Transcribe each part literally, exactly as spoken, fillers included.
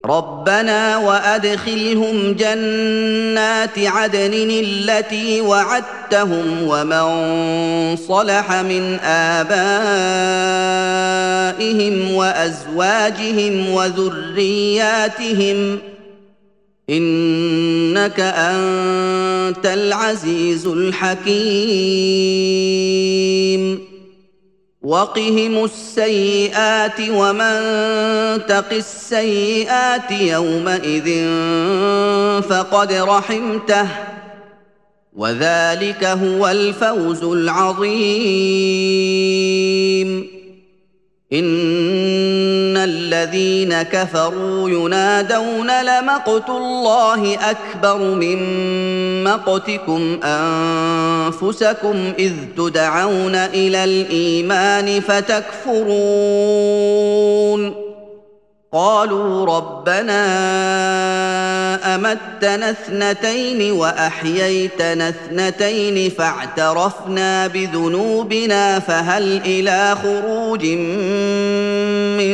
ربنا وأدخلهم جنات عدن التي وعدتهم ومن صلح من آبائهم وأزواجهم وذرياتهم إنك أنت العزيز الحكيم وقهم السيئات ومن تق السيئات يومئذ فقد رحمته وذلك هو الفوز العظيم إن الذين كفروا ينادون لمقت الله أكبر من مقتكم أنفسكم إذ تدعون إلى الإيمان فتكفرون قالوا ربنا أمتنا اثنتين وأحييتنا اثنتين فاعترفنا بذنوبنا فهل إلى خروج من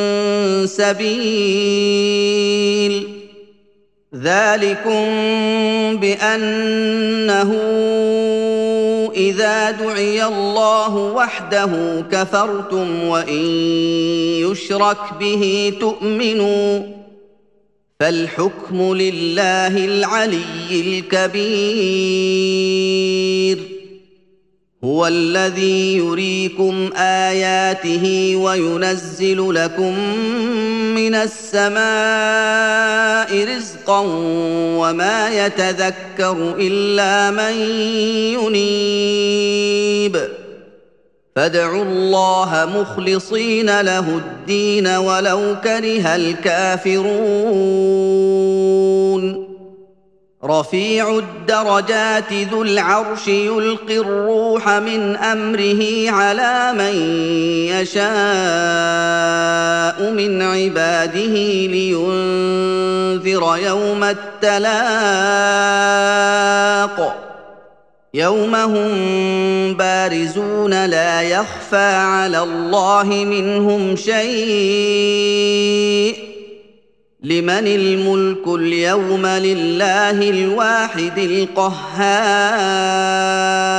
سبيل ذلكم بأنه إذا دعي الله وحده كفرتم وإن يشرك به تؤمنوا فالحكم لله العلي الكبير هو الذي يريكم آياته وينزل لكم من السماء رزقا وما يتذكر إلا من ينيب فادعوا الله مخلصين له الدين ولو كره الكافرون رفيع الدرجات ذو العرش يلقي الروح من أمره على من يشاء من عباده لينذر يوم التلاق يوم هم بارزون لا يخفى على الله منهم شيء لمن الملك اليوم لله الواحد القهار